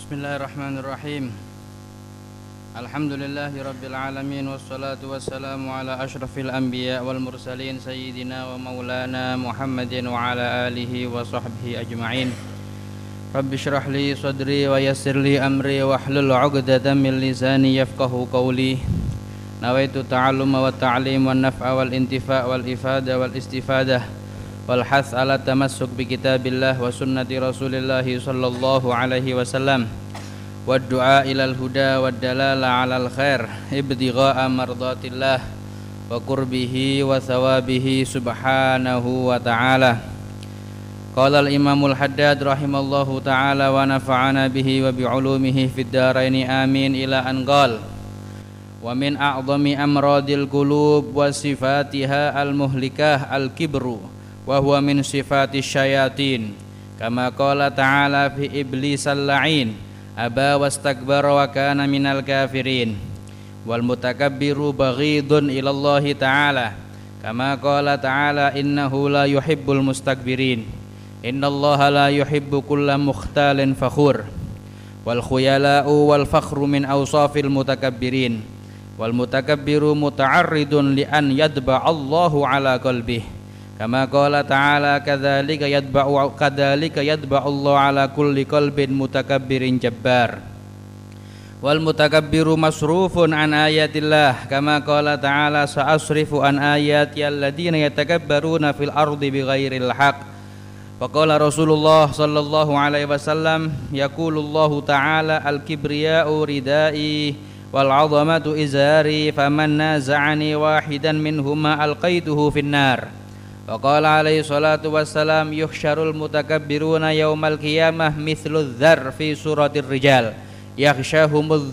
Bismillahirrahmanirrahim. Alhamdulillahi rabbil alamin, wassalatu wassalamu ala ashrafil anbiya wal mursalin sayyidina wa maulana Muhammadin wa ala alihi wa sahbihi ajma'in. Rabbi shrah li sadri wa yassir li amri wa hlul 'uqdatam min lisani yafqahu qawli. Nawaitu ta'alluma wa ta'lim wa naf'a wal intifa' wal ifada wal istifadah wal hath ala tamassuk bi kitabillah wa sunnati rasulillah sallallahu alaihi wasallam wa du'a ilal huda wa dalala alal khair ibtigha'a mardatillah wa qurbihi wa thawabihi subhanahu wa ta'ala. Qala al-imamul haddad rahimallahu ta'ala wa nafa'ana bihi wa bi'ulumihi fid daraini amin ila an qala wa min a'zami amradil qulub wa sifatiha al-muhlikah al-kibru wa huwa min sifatis syayatin kama qala ta'ala fi iblis al-la'in aba wastakbara wa kana minal kafirin wal mutakabbiru baghidun ilallahi ta'ala kama qala ta'ala innahu la yuhibbul mustakbirin innallaha la yuhibbu kulla mukhtalin fakhur wal khuyala'u wal fakhru min awsafil mutakabbirin wal mutakabbiru muta'arridun li an yadba Allahu ala qalbihi kama qala ta'ala kadzalika yadba'u Allah ala kulli qalbin mutakabbirin jabbar wal mutakabbiru masrufun an ayatillah kama qala ta'ala sa'asrifu an ayati alladziina yatakabbaruna fil ardi bighairil haqq wa qala Rasulullah sallallahu alaihi wasallam yaqulullahu ta'ala al-kibriya'u ridai wal 'azamatu izari faman naza'ani wahidan minhuma alqaituhu finnar. Wa qala alaihi salatu wassalam yuhsyarul mutakabbiruna yaumal qiyamah mithlu dzar fi suratir rijal yaghsyahumudz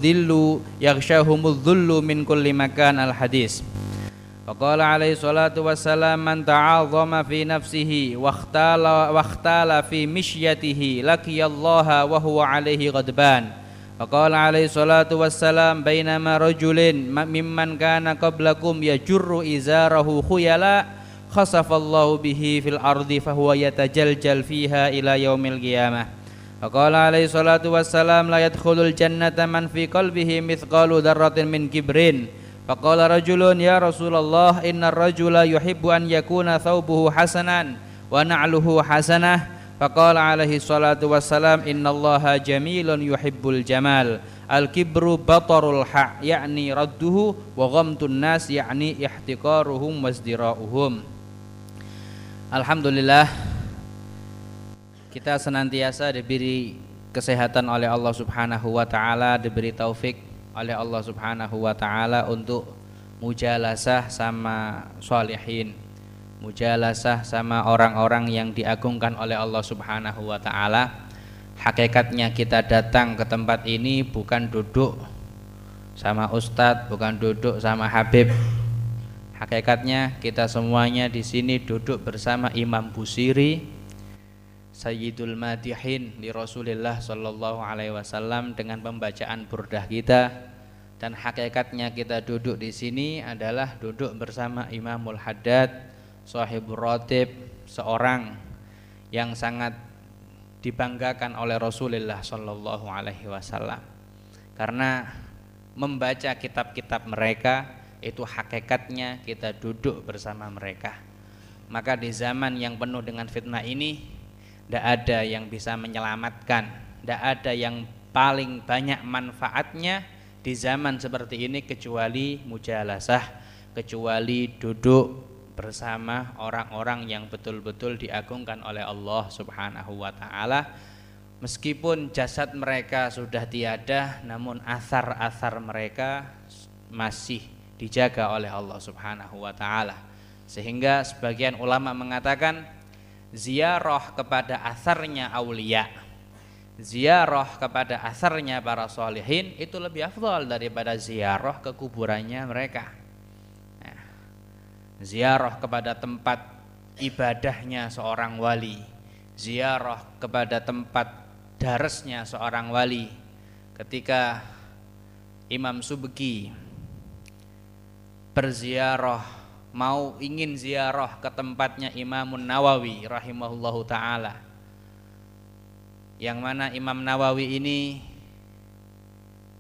dhillu min kulli makan al hadis. Wa qala alaihi salatu wassalam man ta'azzama fi nafsihi wa ikhtala fi mishyatihi laqiyallaha wa huwa alaihi ghadban. Wa qala alaihi salatu wassalam bainama rajulin mimman kana qablakum yajurru izarahu khuyala khasafallahu bihi fil ardi fahuwa yatajaljal fiha ila yaumil qiyamah. Wa qala alaihi salatu wassalam la yadkhulul jannata man fi qalbihi mithqalu dzarratin min kibrin. Fa qala rajulun ya Rasulullah innar rajula yuhibbu an yakuna thawbuhu hasanan wa na'luhu hasanah. Fa qala alaihi salatu wassalam innallaha jamilun yuhibbul jamal. Al-kibru batarul haq yakni radduhu wa ghamtun nas yakni ihtiqaruhum wasdira'uhum. Alhamdulillah, kita senantiasa diberi kesehatan oleh Allah Subhanahu wa taala, diberi taufik oleh Allah Subhanahu wa taala untuk mujalasah sama sholihin, mujalasah sama orang-orang yang diagungkan oleh Allah Subhanahu wa taala. Hakikatnya kita datang ke tempat ini bukan duduk sama ustadz, bukan duduk sama habib. Hakikatnya kita semuanya di sini duduk bersama Imam Busiri, Sayyidul Madihin li Rasulillah sallallahu alaihi wasallam dengan pembacaan burdah kita, dan hakikatnya kita duduk di sini adalah duduk bersama Imamul Haddad, Shahibur Ratib, seorang yang sangat dibanggakan oleh Rasulullah sallallahu alaihi wasallam. Karena membaca kitab-kitab mereka itu hakikatnya kita duduk bersama mereka. Maka di zaman yang penuh dengan fitnah ini, tidak ada yang bisa menyelamatkan, tidak ada yang paling banyak manfaatnya di zaman seperti ini kecuali mujalasah, kecuali duduk bersama orang-orang yang betul-betul diagungkan oleh Allah Subhanahu wa taala. Meskipun jasad mereka sudah tiada, namun asar-asar mereka masih dijaga oleh Allah Subhanahu wa taala. Sehingga sebagian ulama mengatakan ziarah kepada asarnya aulia, ziarah kepada asarnya para sholihin itu lebih afdal daripada ziarah ke kuburannya mereka. Nah, ziarah kepada tempat ibadahnya seorang wali, ziarah kepada tempat darasnya seorang wali. Ketika Imam Subki berziarah, ingin ziarah ke tempatnya Imam Nawawi rahimahullahu ta'ala, yang mana Imam Nawawi ini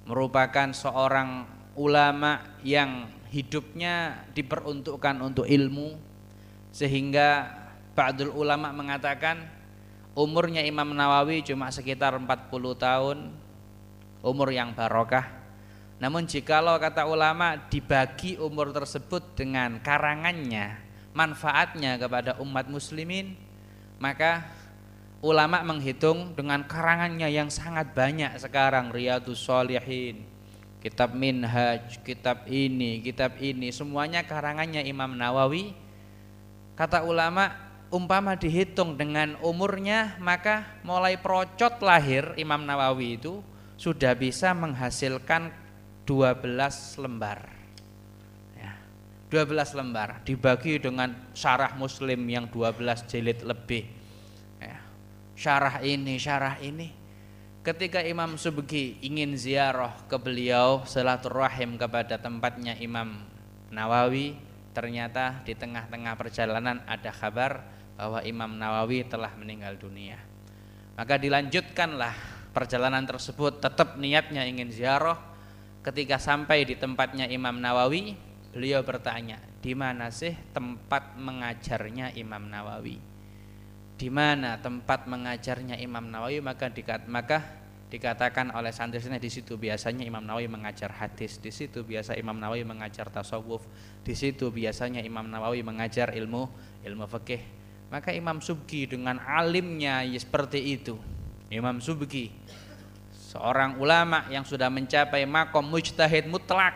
merupakan seorang ulama yang hidupnya diperuntukkan untuk ilmu, sehingga ba'dul ulama mengatakan umurnya Imam Nawawi cuma sekitar 40 tahun, umur yang barokah. Namun jikalau kata ulama dibagi umur tersebut dengan karangannya, manfaatnya kepada umat muslimin, maka ulama menghitung dengan karangannya yang sangat banyak sekarang, Riyadhus Shalihin, kitab Minhaj, kitab ini, semuanya karangannya Imam Nawawi. Kata ulama, umpama dihitung dengan umurnya, maka mulai procot lahir Imam Nawawi itu sudah bisa menghasilkan 12 lembar. 12 lembar dibagi dengan syarah Muslim yang 12 jilid lebih. Syarah ini. Ketika Imam Subki ingin ziarah ke beliau, silaturahim kepada tempatnya Imam Nawawi, ternyata di tengah-tengah perjalanan ada kabar bahwa Imam Nawawi telah meninggal dunia. Maka dilanjutkanlah perjalanan tersebut, tetap niatnya ingin ziarah. Ketika sampai di tempatnya Imam Nawawi, beliau bertanya, di mana sih tempat mengajarnya Imam Nawawi? Di mana tempat mengajarnya Imam Nawawi? Maka dikatakan oleh santri-santrinya, di situ biasanya Imam Nawawi mengajar hadis, di situ biasa Imam Nawawi mengajar tasawuf, di situ biasanya Imam Nawawi mengajar ilmu fikih. Maka Imam Subki dengan alimnya seperti itu, Imam Subki seorang ulama yang sudah mencapai makom mujtahid mutlak,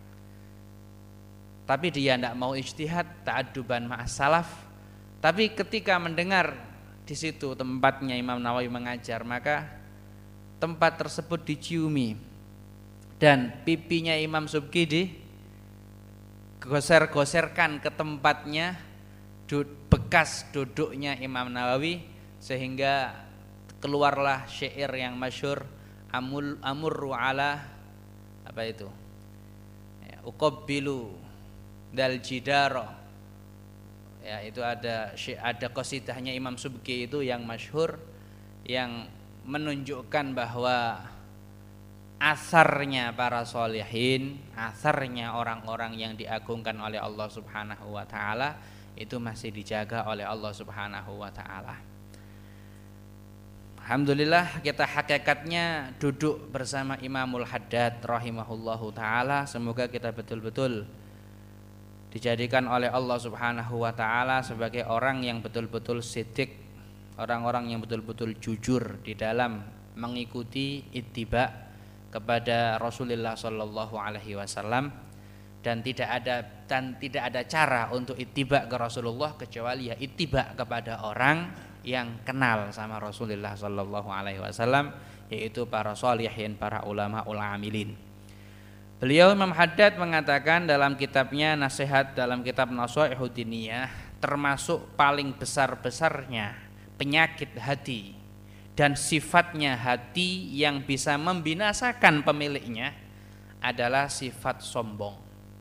tapi dia tidak mau ijtihad, ta'adduban ma'as salaf. Tapi ketika mendengar di situ tempatnya Imam Nawawi mengajar, maka tempat tersebut diciumi dan pipinya Imam Subki digoser-goserkan ke tempatnya bekas duduknya Imam Nawawi, sehingga keluarlah syair yang masyhur, amurru ala apa itu, uqabbilu dal jidaro. Ya, itu ada qasidahnya Imam Subki itu yang masyhur, yang menunjukkan bahwa asarnya para sholihin, asarnya orang-orang yang diagungkan oleh Allah Subhanahu wa taala itu masih dijaga oleh Allah Subhanahu wa taala. Alhamdulillah, kita hakikatnya duduk bersama Imamul Haddad rahimahullahu ta'ala. Semoga kita betul-betul dijadikan oleh Allah Subhanahu wa ta'ala sebagai orang yang betul-betul siddiq, orang-orang yang betul-betul jujur di dalam mengikuti ittiba kepada Rasulullah sallallahu alaihi wasallam, dan tidak ada cara untuk ittiba ke Rasulullah kecuali ya ittiba kepada orang yang kenal sama Rasulullah sallallahu alaihi wasallam, yaitu para sholihin, para ulama amilin. Beliau Imam Haddad mengatakan dalam kitabnya Nasihat, dalam kitab Nasaihud Diniyah, termasuk paling besar-besarnya penyakit hati dan sifatnya hati yang bisa membinasakan pemiliknya adalah sifat sombong.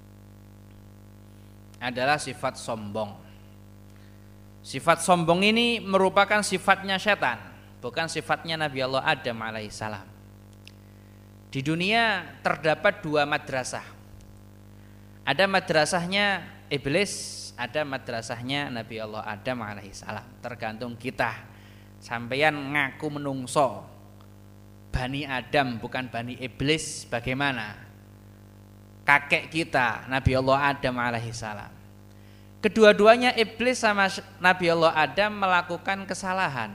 Sifat sombong ini merupakan sifatnya setan, bukan sifatnya Nabi Allah Adam alaihissalam. Di dunia terdapat 2 madrasah. Ada madrasahnya iblis, ada madrasahnya Nabi Allah Adam alaihissalam. Tergantung kita. Sampeyan ngaku menungso Bani Adam bukan Bani Iblis, bagaimana? Kakek kita Nabi Allah Adam alaihissalam. Kedua-duanya iblis sama Nabi Allah Adam melakukan kesalahan.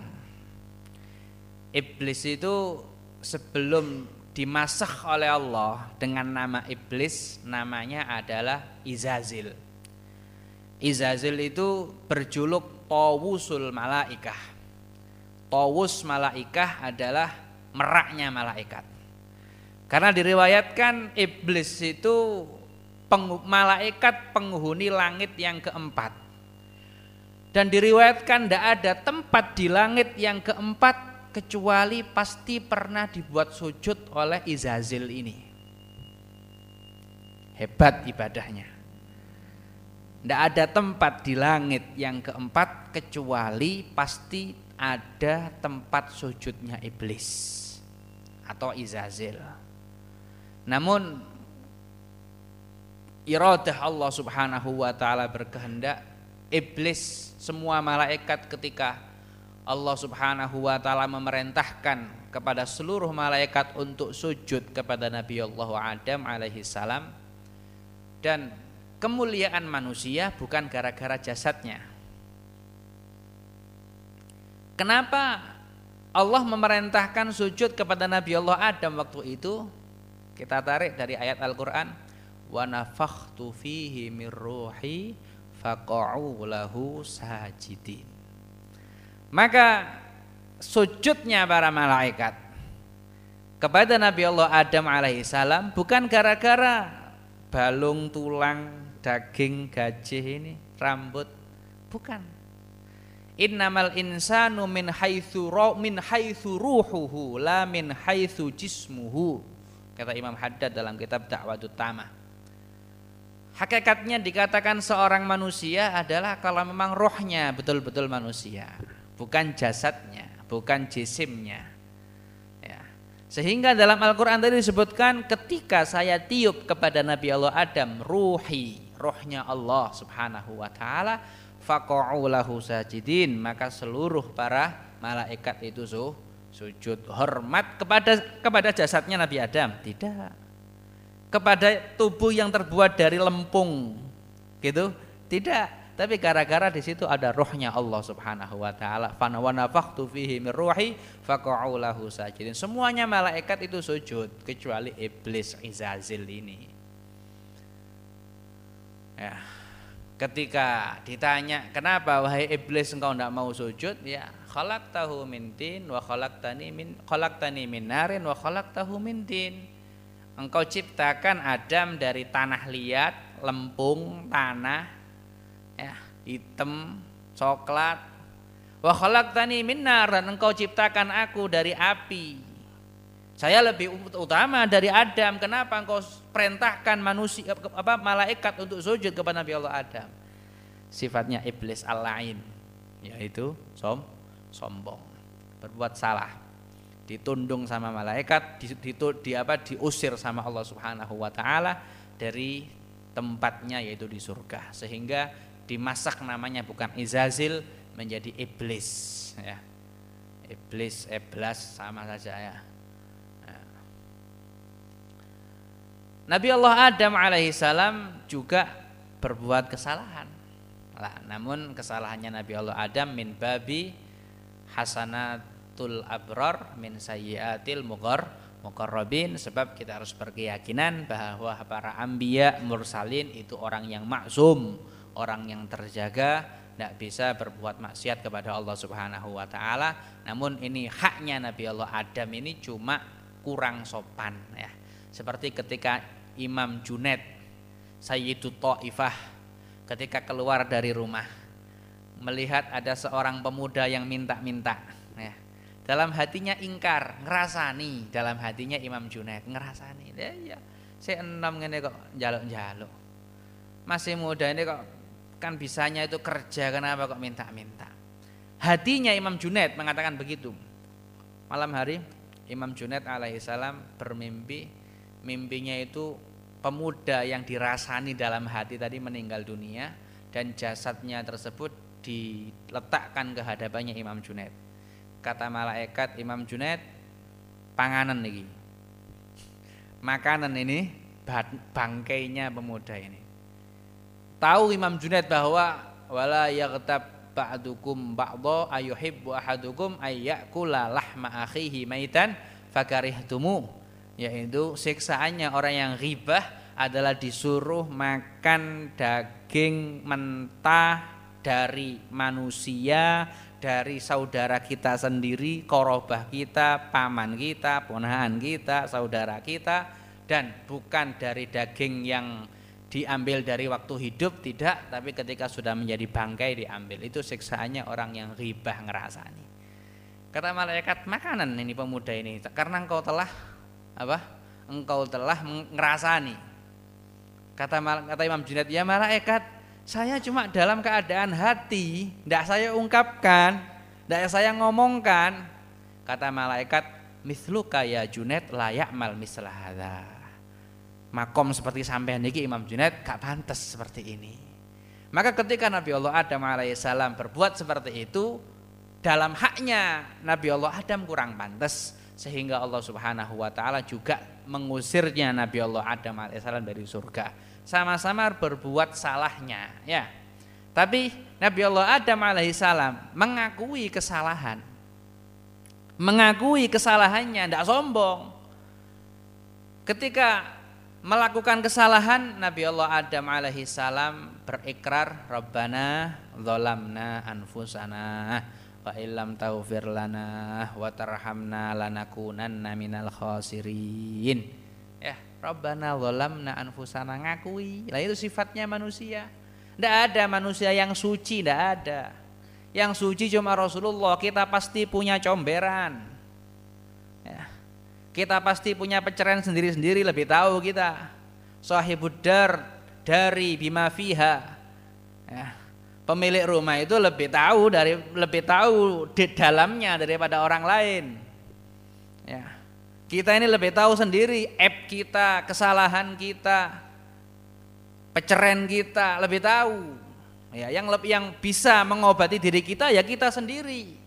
Iblis itu sebelum dimasakh oleh Allah dengan nama iblis, namanya adalah Izazil. Izazil itu berjuluk Tawusul Malaikah. Tawus malaikah adalah meraknya malaikat. Karena diriwayatkan iblis itu malaikat penghuni langit yang keempat, dan diriwayatkan tidak ada tempat di langit yang keempat kecuali pasti pernah dibuat sujud oleh Izazil ini. Hebat ibadahnya. Tidak ada tempat di langit yang keempat kecuali pasti ada tempat sujudnya iblis atau Izazil. Namun iradah Allah Subhanahu wa taala berkehendak, iblis, semua malaikat ketika Allah Subhanahu wa taala memerintahkan kepada seluruh malaikat untuk sujud kepada Nabi Allah Adam alaihi salam, dan kemuliaan manusia bukan gara-gara jasadnya. Kenapa Allah memerintahkan sujud kepada Nabi Allah Adam waktu itu? Kita tarik dari ayat Al-Qur'an, wa nafakhtu fihi mir ruhi faqa'u lahu sajidin. Maka sujudnya para malaikat kepada Nabi Allah Adam alaihissalam bukan gara-gara balung, tulang, daging, gajih ini, rambut, bukan. Innamal insanu min haitsu ruhuhu la min haitsu jismuhu, kata Imam Haddad dalam kitab Da'watut Tamah. Hakikatnya dikatakan seorang manusia adalah kalau memang rohnya betul-betul manusia, bukan jasadnya, bukan jisimnya. Ya. Sehingga dalam Al-Quran tadi disebutkan ketika saya tiup kepada Nabi Allah Adam ruhi, rohnya Allah Subhanahu wa taala, faqa'u lahu sajidin, maka seluruh para malaikat itu sujud hormat kepada jasadnya Nabi Adam, tidak kepada tubuh yang terbuat dari lempung gitu, tidak, tapi gara-gara di situ ada rohnya Allah Subhanahu wa taala, fa nafakhtu fihi mir ruhi faqa'u lahu sajidin. Semuanya malaikat itu sujud kecuali iblis Izazil ini. Ya. Ketika ditanya, kenapa wahai iblis engkau tidak mau sujud? Ya, khalaqtahu min tin wa khalaqtani min narin wa khalaqtahu min tin. Engkau ciptakan Adam dari tanah liat, lempung, tanah, ya, hitam, coklat. Wa khalaqtani min nar, dan engkau ciptakan aku dari api. Saya lebih utama dari Adam. Kenapa engkau perintahkan manusia malaikat untuk sujud kepada Nabi Allah Adam? Sifatnya iblis al-lain, yaitu sombong, berbuat salah, ditundung sama malaikat, diusir sama Allah Subhanahu wa taala dari tempatnya yaitu di surga, sehingga dimasak namanya bukan Izazil menjadi iblis, ya. Iblis, eblas sama saja, ya. Nabi Allah Adam alaihissalam juga berbuat kesalahan. Namun kesalahannya Nabi Allah Adam min babi hasanatul abrar min sayyiatil muqarrabin, sebab kita harus berkeyakinan bahwa para anbiya mursalin itu orang yang maksum, orang yang terjaga, tidak bisa berbuat maksiat kepada Allah Subhanahu wa taala. Namun ini haknya Nabi Allah Adam ini cuma kurang sopan, ya. Seperti ketika Imam Junaid Sayyidu Taifah ketika keluar dari rumah melihat ada seorang pemuda yang minta-minta, ya. Dalam hatinya ingkar, ngerasani, dalam hatinya Imam Junaid ngerasani, ya saya enam ngene kok njaluk-njaluk. Masih muda ini kok kan bisanya itu kerja, kenapa kok minta-minta? Hatinya Imam Junaid mengatakan begitu. Malam hari Imam Junaid alaihissalam bermimpi. Mimpinya itu pemuda yang dirasani dalam hati tadi meninggal dunia, dan jasadnya tersebut diletakkan ke hadapannya Imam Junaid. Kata malaikat, Imam Junaid, panganan ini, makanan ini, bangkainya pemuda ini. Tahu Imam Junaid bahwa wala yaghtab ba'dukum ba'dha ayuhibbu ahadukum ayyakula lahma akhihi maitan fakarihtumu, yaitu siksaannya orang yang ghibah adalah disuruh makan daging mentah dari manusia, dari saudara kita sendiri, korobah kita, paman kita, ponakan kita, saudara kita, dan bukan dari daging yang diambil dari waktu hidup, tidak, tapi ketika sudah menjadi bangkai diambil. Itu siksaannya orang yang ghibah, ngerasani. Kata malaikat, makanan ini pemuda ini karena engkau telah engkau telah ngerasani. Kata Imam Junaid, ya malaikat, saya cuma dalam keadaan hati, tidak saya ungkapkan, tidak saya ngomongkan. Kata malaikat, misluka ya Junaid la ya'mal misla hadza. makom seperti sampean niki Imam Junaid gak pantas seperti ini. Maka ketika Nabi Allah Adam alaihissalam berbuat seperti itu, dalam haknya Nabi Allah Adam kurang pantas, sehingga Allah Subhanahu wa taala juga mengusirnya Nabi Allah Adam alaihissalam dari surga. Sama-sama berbuat salahnya, ya. Tapi Nabi Allah Adam alaihissalam mengakui kesalahan. Mengakui kesalahannya, tidak sombong. Ketika melakukan kesalahan, Nabi Allah Adam alaihissalam berikrar, Rabbana dzalamna anfusana wa illam taghfir lana wa tarhamna lanakunanna minal khasirin. Ya, Rabbana dzalamna anfusana, ngakui. Lah itu sifatnya manusia. Tidak ada manusia yang suci, tidak ada. Yang suci cuma Rasulullah. Kita pasti punya comberan. Ya. Kita pasti punya pencerahan sendiri-sendiri, lebih tahu kita. Sahibud dar dari bima fiha. Ya. Pemilik rumah itu lebih tahu di dalamnya daripada orang lain. Ya. Kita ini lebih tahu sendiri aib kita, kesalahan kita, pencerahan kita, lebih tahu. Ya, yang bisa mengobati diri kita ya kita sendiri.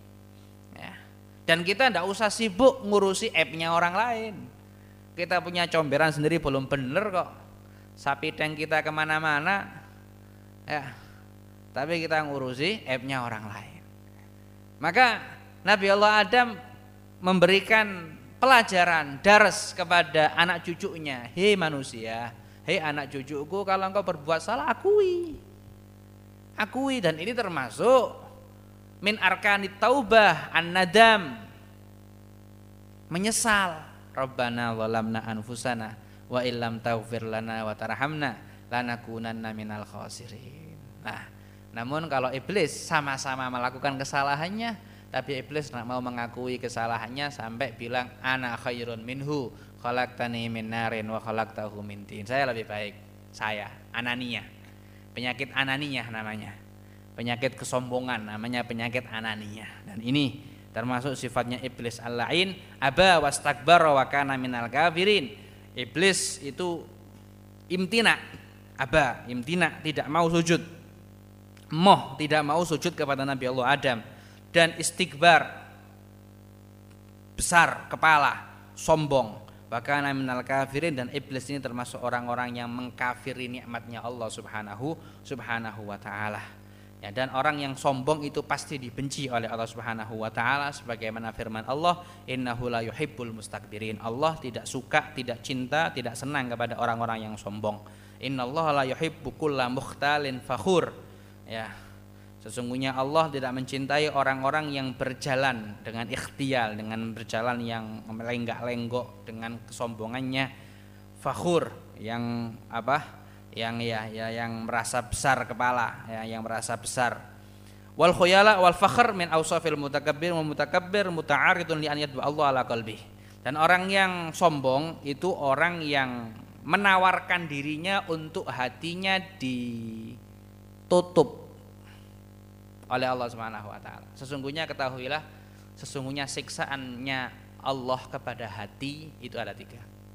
Dan kita tidak usah sibuk ngurusi aibnya orang lain. Kita punya comberan sendiri belum bener kok. Sapi tank kita kemana-mana, ya. Tapi kita ngurusi aibnya orang lain. Maka Nabi Allah Adam memberikan pelajaran, dars kepada anak cucunya. Hei manusia, hei anak cucuku, kalau engkau berbuat salah akui. Akui, dan ini termasuk min arkanit taubah an-nadam, menyesal. Rabbana zalamna anfusana wa illam taghfir lana wa tarhamna lanakunanna minal khasirin. Nah, namun kalau iblis sama-sama melakukan kesalahannya, tapi iblis tidak mau mengakui kesalahannya sampai bilang ana khairun minhu khalaqtani min narin wa khalaqtahu min tin. Saya lebih baik, saya ananiyah. Penyakit ananiyah namanya. Penyakit kesombongan namanya penyakit ananiyah. Dan ini termasuk sifatnya iblis al-la'in, aba wastakbara wa kana minal kafirin. Iblis itu imtina, aba, imtina, tidak mau sujud. Tidak mau sujud kepada Nabi Allah Adam, dan istikbar, besar kepala, sombong. Wa kana minal kafirin, dan iblis ini termasuk orang-orang yang mengkafiri nikmatnya Allah Subhanahu wa taala. Ya, dan orang yang sombong itu pasti dibenci oleh Allah Subhanahu wa taala, sebagaimana firman Allah, innahu la yuhibbul mustakbirin. Allah tidak suka, tidak cinta, tidak senang kepada orang-orang yang sombong. Innallaha la yuhibbu kulla mukhtalin fakhur. Ya. Sesungguhnya Allah tidak mencintai orang-orang yang berjalan dengan ikhtial, dengan berjalan yang lenggak-lenggok dengan kesombongannya, fakhur, yang apa? Yang merasa besar kepala, ya, yang merasa besar. Wal khuyala wal fakhr min awsafil mutakabbir wa mutakabbir muta'aridun li an yadba Allah ala qalbi. Dan orang yang sombong itu orang yang menawarkan dirinya untuk hatinya ditutup oleh Allah Subhanahu wa taala. Sesungguhnya ketahuilah, sesungguhnya siksaannya Allah kepada hati itu ada 3.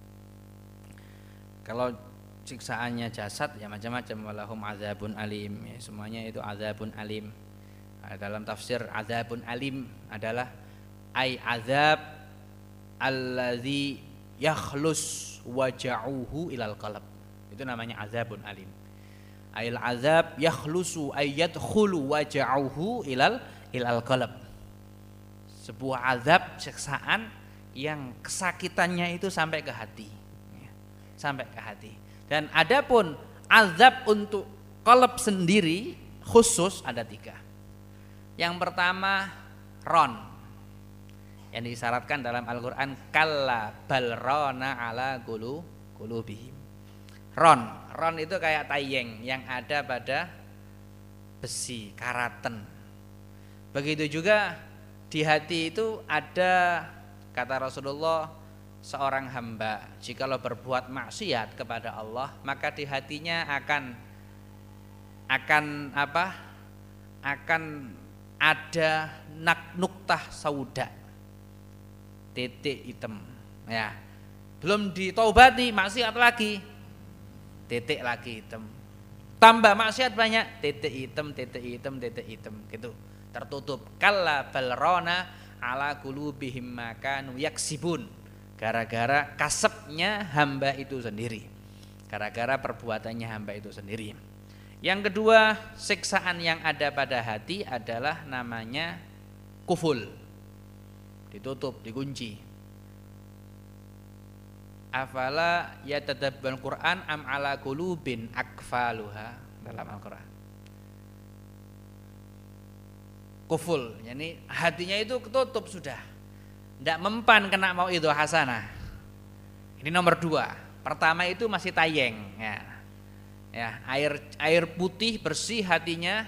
Kalau siksaannya jasad ya macam-macam, walahum azabun alim, ya, semuanya itu azabun alim. Dalam tafsir azabun alim adalah azab allazi yakhlus waja'uhu ilal qalb. Itu namanya azabun alim. Ail azab yakhlusu yadkhulu waja'uhu ilal qalb. Sebuah azab, siksaan yang kesakitannya itu sampai ke hati, ya, sampai ke hati. Dan adapun azab untuk qalb sendiri khusus ada 3. Yang pertama ron, yang disyaratkan dalam Al-Quran, kalla balrona ala qulubihim. Ron itu kayak tayeng yang ada pada besi, karaten. Begitu juga di hati itu ada, kata Rasulullah, seorang hamba jikalau berbuat maksiat kepada Allah, maka di hatinya akan ada nuktah sauda, titik hitam, ya. Belum ditaubati maksiat lagi, titik lagi hitam. Tambah maksiat banyak, titik hitam, titik hitam, titik hitam gitu. Tertutup. Kalla bal rana ala qulubihim ma kanu yaksibun. Gara-gara kasepnya hamba itu sendiri. Gara-gara perbuatannya hamba itu sendiri. Yang kedua, siksaan yang ada pada hati adalah namanya kuful. Ditutup, dikunci. Afala yatadabbarul Qur'an am ala qulubin akfaluha dalam Al-Qur'an. Kuful, yani hatinya itu ketutup sudah. Tidak mempan kena mau itu hasanah. Ini nomor 2. Pertama itu masih tayeng ya. Ya, air putih bersih hatinya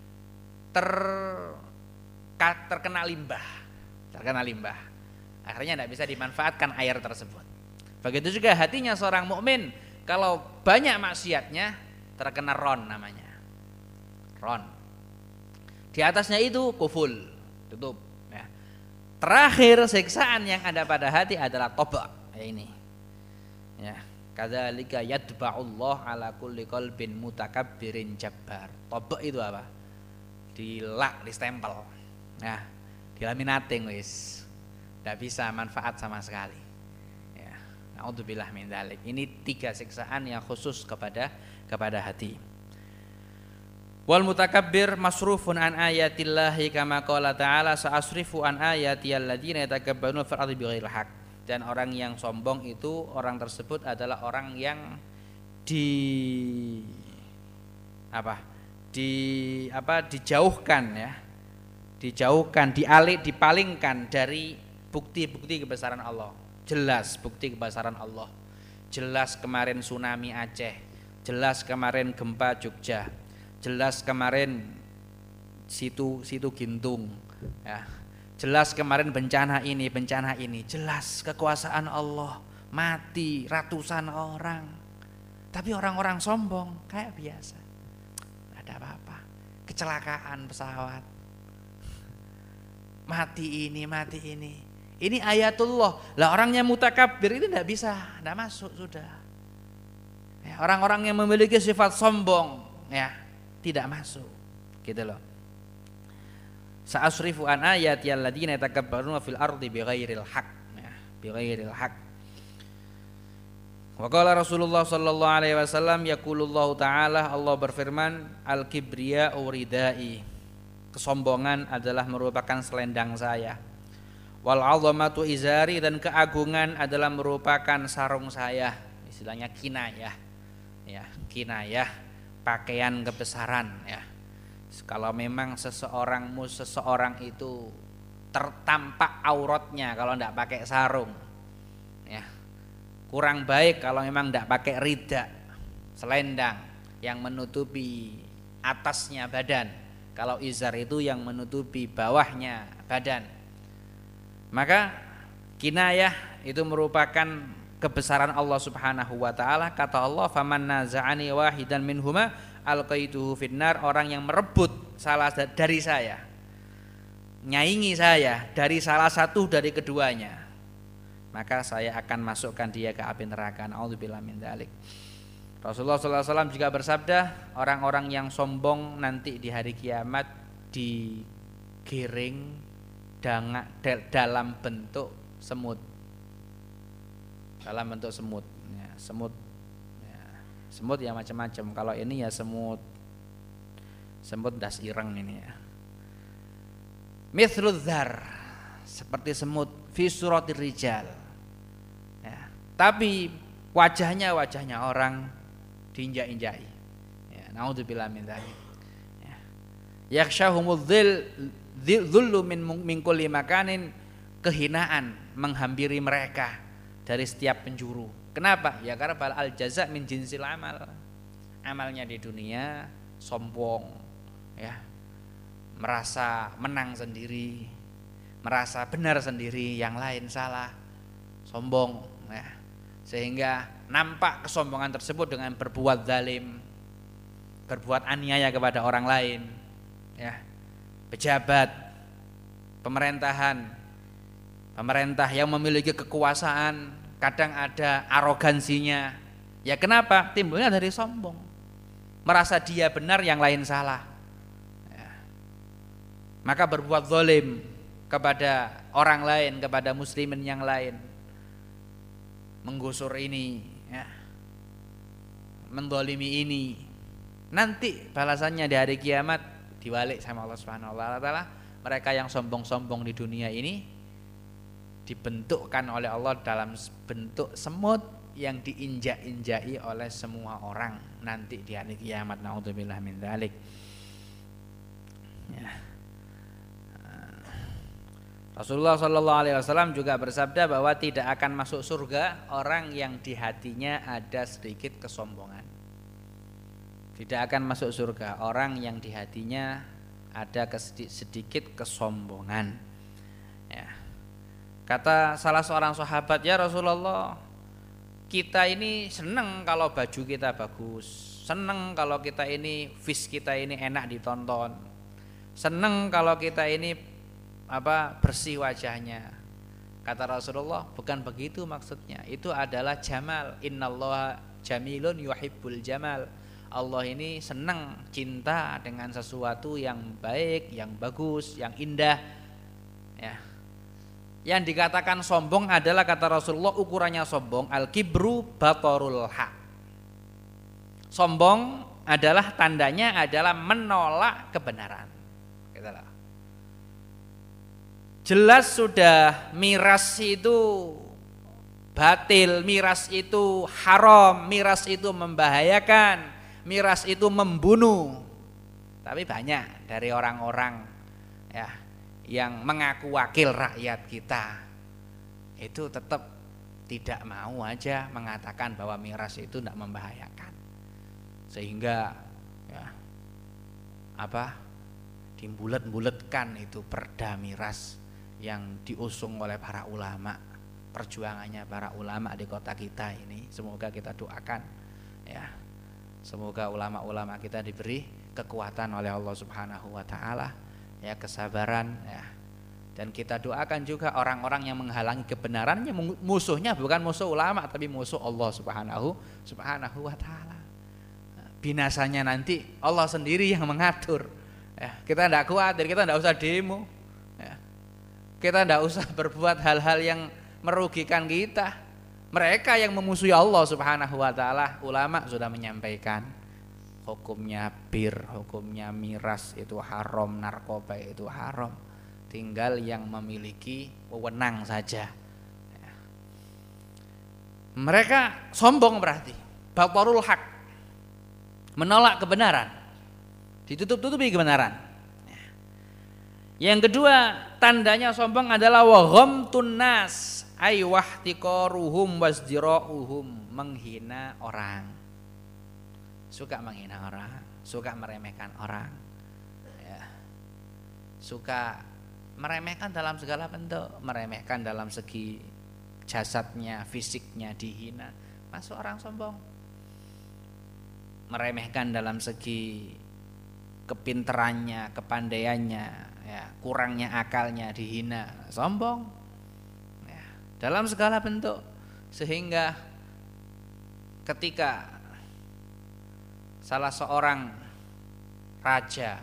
terkena limbah. Terkena limbah. Akhirnya tidak bisa dimanfaatkan air tersebut. Begitu juga hatinya seorang mukmin, kalau banyak maksiatnya terkena ron namanya. Ron. Di atasnya itu kuful, tutup ya. Terakhir siksaan yang ada pada hati adalah toba, ya ini. Ya, kadzalika yatba'ullah ala kulli qalbin mutakabbirin jabbar. Toba itu apa? Dilak, distempel. Nah, dilaminating wis. Enggak bisa manfaat sama sekali. Na'udzubillah min dzalik. Ini 3 siksaan yang khusus kepada hati. Wal mutakabbir masrufun an ayatillahi kama qala ta'ala sa'asrifu an ayati alladzina yatakabbaruna fil ardi bighairil haq. Dan orang yang sombong itu, orang tersebut adalah orang yang dijauhkan ya. Dijauhkan, dipalingkan dari bukti-bukti kebesaran Allah. Jelas bukti kebesaran Allah. Jelas kemarin tsunami Aceh, jelas kemarin gempa Jogja, jelas kemarin situ Gintung ya. Jelas kemarin bencana ini, jelas kekuasaan Allah, mati ratusan orang. Tapi orang-orang sombong kayak biasa. Ada apa-apa. Kecelakaan pesawat. Mati ini. Ini ayatullah. Lah orangnya mutakabbir itu tidak bisa, tidak masuk sudah. Ya, orang-orang yang memiliki sifat sombong, ya tidak masuk, gitu loh. Sa'asrifu an ayati alladzina yatakabbaruna fil ardi bighairil haq, ya, bighairil haq. Wa qala Rasulullah sallallahu alaihi wasallam yaqulullahu ta'ala, Allah berfirman, al-kibriya'u ridai. Kesombongan adalah merupakan selendang saya. Wal 'azamatu izari, dan keagungan adalah merupakan sarung saya. Istilahnya kinayah. Ya, kinayah, pakaian kebesaran ya. Kalau memang seseorang itu tertampak auratnya kalau tidak pakai sarung. Ya. Kurang baik kalau memang tidak pakai rida, selendang yang menutupi atasnya badan. Kalau izar itu yang menutupi bawahnya badan. Maka kinayah itu merupakan kebesaran Allah Subhanahu wa taala. Kata Allah, "Faman naza'ani wahidan minhuma alqaituhu finnar." Orang yang merebut salah dari saya, nyaingi saya dari salah satu dari keduanya, maka saya akan masukkan dia ke api neraka. Na'udzubillah min dzalik. Rasulullah sallallahu alaihi wasallam juga bersabda, orang-orang yang sombong nanti di hari kiamat digiring dalam bentuk semut. Dalam bentuk semut ya, semut ya macam-macam. Kalau ini ya semut das ireng ini ya. Mithlul dzar, seperti semut, fi suratir rijal ya. Tapi wajahnya orang diinjak-injai ya. Naudzubillah min dzalik ya. Yakhshahumudz dzullu min kulli makanin, kehinaan menghampiri mereka dari setiap penjuru. Kenapa? Ya karena al jaza min jinsil amal. Amalnya di dunia sombong ya. Merasa menang sendiri, merasa benar sendiri, yang lain salah. Sombong ya. Sehingga nampak kesombongan tersebut dengan berbuat zalim, berbuat aniaya kepada orang lain ya. Pejabat, pemerintah yang memiliki kekuasaan, kadang ada arogansinya Ya kenapa? Timbulnya dari sombong. Merasa dia benar, yang lain salah. Ya. Maka berbuat zalim kepada orang lain, kepada muslimin yang lain. Menggusur ini, ya. Mendolimi ini. Nanti balasannya di hari kiamat diwalik sama Allah Subhanahu wa taala. Mereka yang sombong-sombong di dunia ini dibentukkan oleh Allah dalam bentuk semut yang diinjak-injaki oleh semua orang nanti di hari kiamat. Naudzubillah min dzalik. Ya. Rasulullah sallallahu alaihi wasallam juga bersabda bahwa tidak akan masuk surga orang yang di hatinya ada sedikit kesombongan. Tidak akan masuk surga orang yang di hatinya ada sedikit kesombongan. Ya. Kata salah seorang sahabat, ya Rasulullah, kita ini senang kalau baju kita bagus, senang kalau kita ini fish kita ini enak ditonton, senang kalau kita ini bersih wajahnya. Kata Rasulullah, bukan begitu maksudnya. Itu adalah jamal. Innallaha jamilun yuhibbul jamal. Allah ini senang, cinta dengan sesuatu yang baik, yang bagus, yang indah. Ya. Yang dikatakan sombong adalah, kata Rasulullah, ukurannya sombong al-kibru batorul haq. Sombong adalah tandanya adalah menolak kebenaran. Gitu. Jelas sudah miras itu batil, miras itu haram, miras itu membahayakan, miras itu membunuh. Tapi banyak dari orang-orang ya yang mengaku wakil rakyat kita itu tetap tidak mau aja mengatakan bahwa miras itu tidak membahayakan. Sehingga ya dimbulet-buletkan itu perda miras yang diusung oleh para ulama, perjuangannya para ulama di kota kita ini. Semoga kita doakan ya. Semoga ulama-ulama kita diberi kekuatan oleh Allah Subhanahu wa taala, ya, kesabaran ya. Dan kita doakan juga orang-orang yang menghalangi kebenarannya, musuhnya bukan musuh ulama tapi musuh Allah Subhanahu wa taala. Binasanya nanti Allah sendiri yang mengatur. Ya, kita tidak khawatir, kita tidak usah demo. Ya. Kita tidak usah berbuat hal-hal yang merugikan kita. Mereka yang memusuhi Allah Subhanahu wa taala, ulama sudah menyampaikan hukumnya bir, hukumnya miras itu haram, narkoba itu haram. Tinggal yang memiliki wewenang saja. Mereka sombong berarti, batorul haq, menolak kebenaran, ditutup-tutupi kebenaran. Yang kedua, tandanya sombong adalah wa ghamtun nas, ay wahtiqaruhum wasdira'uhum, menghina orang. Suka menghina orang, suka meremehkan orang. Ya. Suka meremehkan dalam segala bentuk, meremehkan dalam segi jasadnya, fisiknya dihina, masuk orang sombong. Meremehkan dalam segi kepinterannya, kepandaiannya, ya, kurangnya akalnya dihina, sombong. Ya, dalam segala bentuk, sehingga ketika salah seorang raja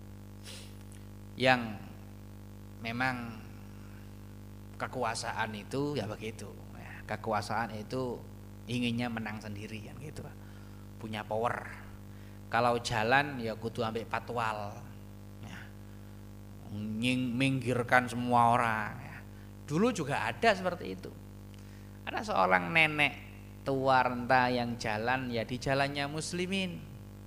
yang memang kekuasaan itu ya begitu, ya, kekuasaan itu inginnya menang sendiri kan gitu, punya power. Kalau jalan ya kudu ambek patwal, ya, minggirkan semua orang. Ya. Dulu juga ada seperti itu. Ada seorang nenek tua renta yang jalan ya di jalannya muslimin.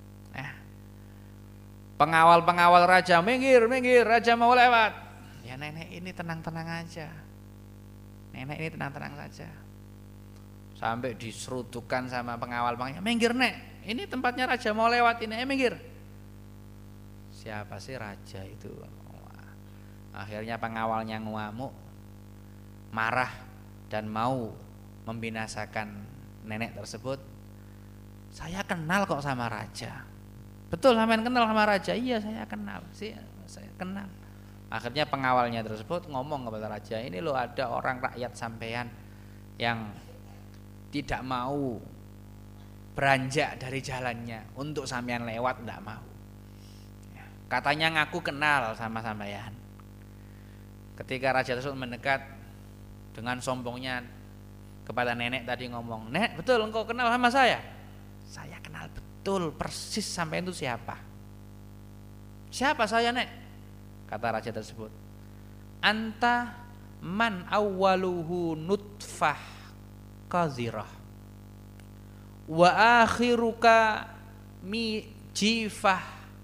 Pengawal-pengawal raja, minggir, raja mau lewat. Ya nenek ini tenang-tenang aja. Nenek ini tenang-tenang saja. Sampai diserutukan sama pengawal-pengawal, minggir nek, ini tempatnya raja mau lewat ini, minggir. Siapa sih raja itu? Akhirnya pengawalnya ngamuk, marah dan mau membinasakan nenek tersebut. Saya kenal kok sama raja. Betul, sampean kenal sama raja? Iya, saya kenal. Saya kenal. Akhirnya pengawalnya tersebut ngomong kepada raja, ini loh ada orang rakyat sampean yang tidak mau beranjak dari jalannya untuk sampean lewat enggak mau. Katanya ngaku kenal sama sampean. Ketika raja tersebut mendekat dengan sombongnya kepada nenek tadi ngomong, "Nek, betul engkau kenal sama saya?" "Saya kenal betul persis sampean itu siapa." "Siapa saya, Nek?" Kata raja tersebut, "Anta man awwaluhu nutfah qadhirah wa akhiruka mi jifah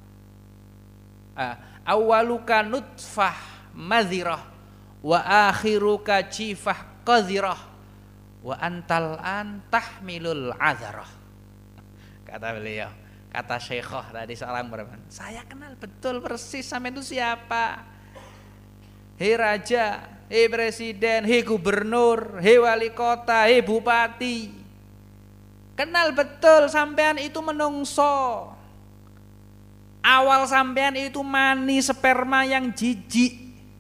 awwaluka nutfah madhirah wa akhiruka jifah qadhirah wa antal an tahmilul azarah." Kata beliau, kata Syekhah tadi seorang perempuan, "Saya kenal betul persis sampai itu siapa. Hei raja, hei presiden, hei gubernur, hei wali kota, hei bupati. Kenal betul sampean itu menungso. Awal sampean itu mani sperma yang jijik.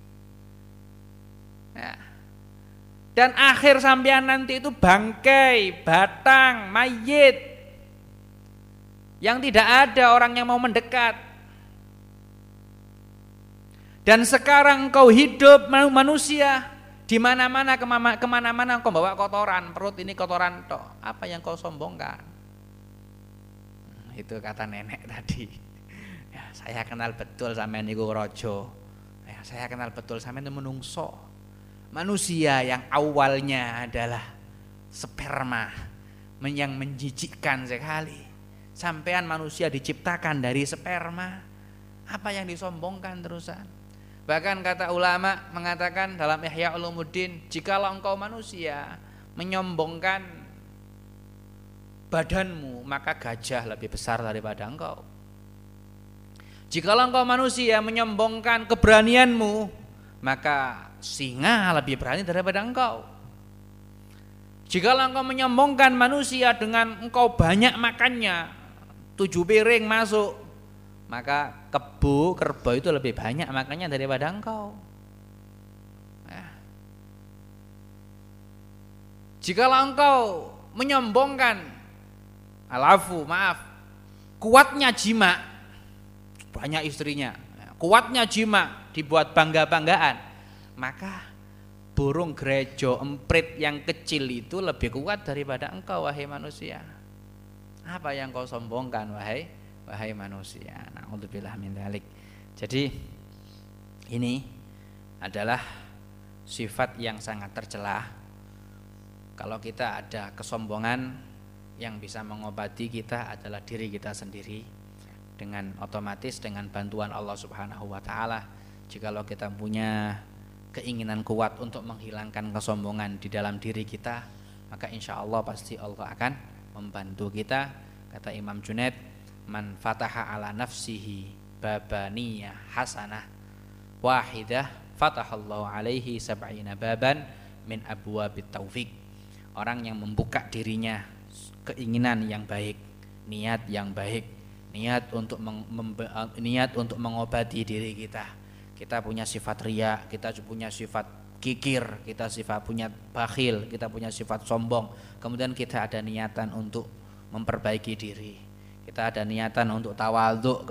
Ya. Dan akhir sampean nanti itu bangkai, batang, mayit. Yang tidak ada orang yang mau mendekat. Dan sekarang engkau hidup manusia, di mana-mana kemana-mana engkau bawa kotoran, perut ini kotoran toh. Apa yang kau sombongkan? Itu kata nenek tadi. Ya, saya kenal betul sampean niku raja. Ya, saya kenal betul sampean itu menungso. Manusia yang awalnya adalah sperma yang menjijikkan sekali. Sampean manusia diciptakan dari sperma. Apa yang disombongkan terusan? Bahkan kata ulama mengatakan dalam Ihya Ulumuddin, jikalau engkau manusia menyombongkan badanmu, maka gajah lebih besar daripada engkau. Jikalau engkau manusia menyombongkan keberanianmu, maka singa lebih berani daripada engkau. Jikalau engkau menyombongkan manusia dengan engkau banyak makannya, 7 piring masuk, maka kerbau itu lebih banyak makannya daripada engkau. Jikalau engkau menyombongkan kuatnya jima, banyak istrinya, kuatnya jima, dibuat bangga-banggaan, maka burung gerejo emprit yang kecil itu lebih kuat daripada engkau, wahai manusia. Apa yang kau sombongkan, wahai manusia? Na'udzubillah min dzalik. Jadi ini adalah sifat yang sangat tercela. Kalau kita ada kesombongan, yang bisa mengobati kita adalah diri kita sendiri, dengan otomatis dengan bantuan Allah Subhanahu wa taala. Jikalau kita punya keinginan kuat untuk menghilangkan kesombongan di dalam diri kita, maka insya Allah pasti Allah akan membantu kita. Kata Imam Junaid, man fataha ala nafsihi babaniyah hasanah wahidah fatahallahu alaihi sab'ina baban min abwabit taufik. Orang yang membuka dirinya keinginan yang baik, niat yang baik, niat untuk mengobati diri kita. Kita punya sifat riya, kita punya sifat kikir, kita punya bakhil, kita punya sifat sombong. Kemudian kita ada niatan untuk memperbaiki diri. Kita ada niatan untuk tawadhu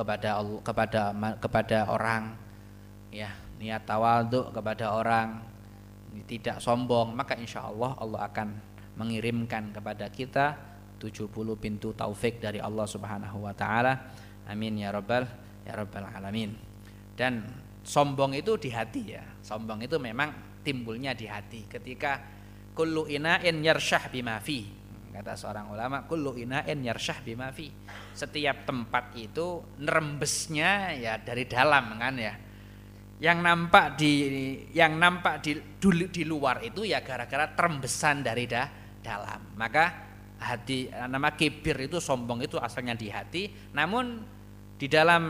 kepada orang. Ya, niat tawadhu kepada orang, tidak sombong, maka insya Allah Allah akan mengirimkan kepada kita 70 pintu taufik dari Allah Subhanahu wa taala. Amin ya rabbal alamin. Dan sombong itu di hati ya. Sombong itu memang timbulnya di hati ketika kullu ina'in yarsyah bima fi. Kata seorang ulama, kullu ina'in yarsyah bima fi. Setiap tempat itu nerembesnya ya dari dalam kan ya. Yang nampak di luar itu ya gara-gara terembesan dari dalam. Maka hati, nama kibir itu, sombong itu asalnya di hati. Namun di dalam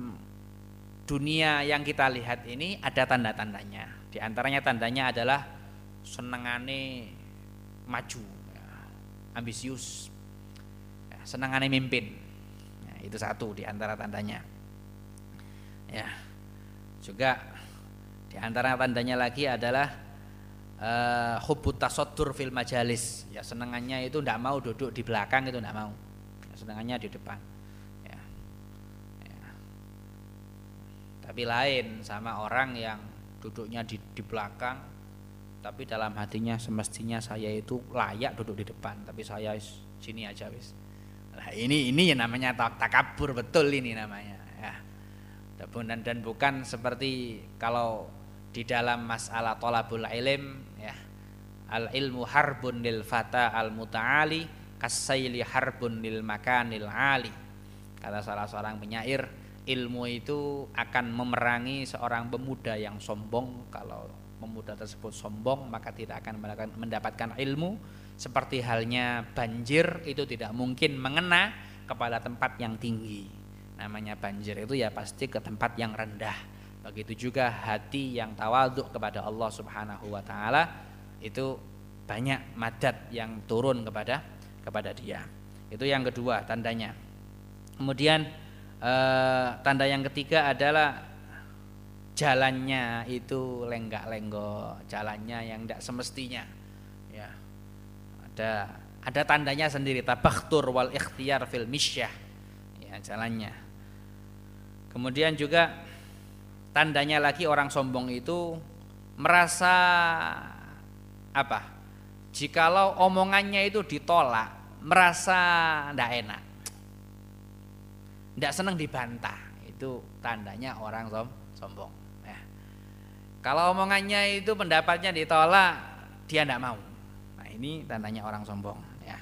dunia yang kita lihat ini ada tanda-tandanya. Di antaranya tandanya adalah senengane maju, ambisius, senengane mimpin. Ya, itu satu di antara tandanya. Ya, juga di antara tandanya lagi adalah hubbut tasoddur fil majalis. Ya, senengannya itu tidak mau duduk di belakang, itu tidak mau. senengannya di depan. Ya. Ya. Tapi lain sama orang yang duduknya di belakang, tapi dalam hatinya semestinya saya itu layak duduk di depan, tapi saya sini aja wis. Nah, ini yang namanya takabur, betul ini namanya. Ya. Dan bukan seperti kalau di dalam masalah thalabul ilm, ya. Al ilmu harbun lil fata al muta'ali kasayli harbun lil makanil ali. Kata salah seorang penyair, ilmu itu akan memerangi seorang pemuda yang sombong. Kalau pemuda tersebut sombong, maka tidak akan mendapatkan ilmu. Seperti halnya banjir itu tidak mungkin mengena kepada tempat yang tinggi. Namanya banjir itu ya pasti ke tempat yang rendah. Begitu juga hati yang tawadhu kepada Allah Subhanahu wa taala, itu banyak madat yang turun kepada dia. Itu yang kedua tandanya. Kemudian tanda yang ketiga adalah jalannya itu lenggak-lenggok, jalannya yang tidak semestinya. Ya. Ada tandanya sendiri, tabakhtur wal ikhtiyar fil misyah. Ya, jalannya. Kemudian juga tandanya lagi orang sombong itu merasa apa? Jikalau omongannya itu ditolak, merasa tidak enak. Tidak senang dibantah, itu tandanya orang sombong. Ya. Kalau omongannya itu pendapatnya ditolak, dia tidak mau. Nah, ini tandanya orang sombong. Ya.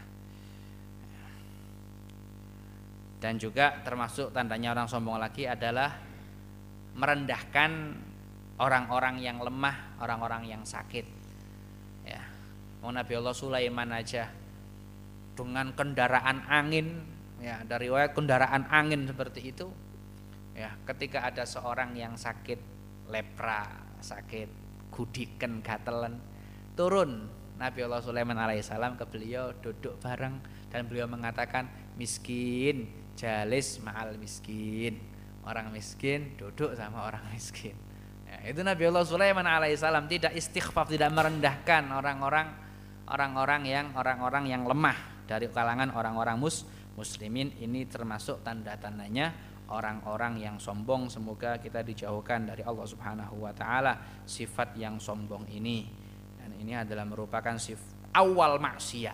Dan juga termasuk tandanya orang sombong lagi adalah merendahkan orang-orang yang lemah, orang-orang yang sakit. Ya. Nabi Allah Sulaiman aja dengan kendaraan angin. Ya, dari riwayat kendaraan angin seperti itu, ya, ketika ada seorang yang sakit lepra, sakit gudiken, gatelen, turun Nabi Allah Sulaiman alaihissalam ke beliau, duduk bareng, dan beliau mengatakan, miskin jalis ma'al miskin, orang miskin duduk sama orang miskin. Ya, itu Nabi Allah Sulaiman alaihissalam tidak istighfaf, tidak merendahkan orang-orang yang lemah dari kalangan orang-orang muslimin. Ini termasuk tanda-tandanya orang-orang yang sombong. Semoga kita dijauhkan dari Allah Subhanahu wa taala sifat yang sombong ini. Dan ini adalah merupakan awal maksiat.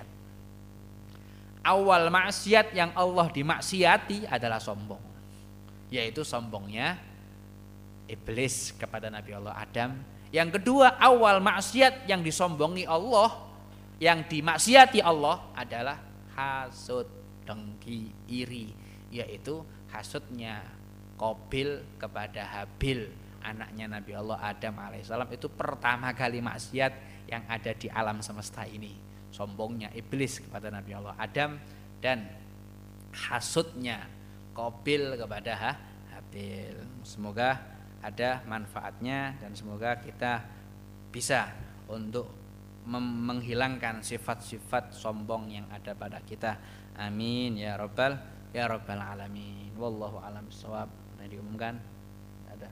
Awal maksiat yang Allah dimaksiati adalah sombong. Yaitu sombongnya iblis kepada Nabi Allah Adam. Yang kedua, awal maksiat yang disombongi Allah, yang dimaksiati Allah adalah hasud, dengki, iri, yaitu hasudnya Qabil kepada Habil, anaknya Nabi Allah Adam alaihissalam. Itu pertama kali maksiat yang ada di alam semesta ini, sombongnya iblis kepada Nabi Allah Adam dan hasudnya Qabil kepada Habil. Semoga ada manfaatnya dan semoga kita bisa untuk menghilangkan sifat-sifat sombong yang ada pada kita. Amin ya rabbal alamin. Wallahu a'lam bishawab. Nah, diumumkan ada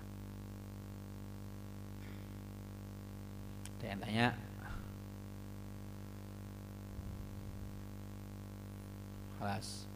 yang tanya. Kelas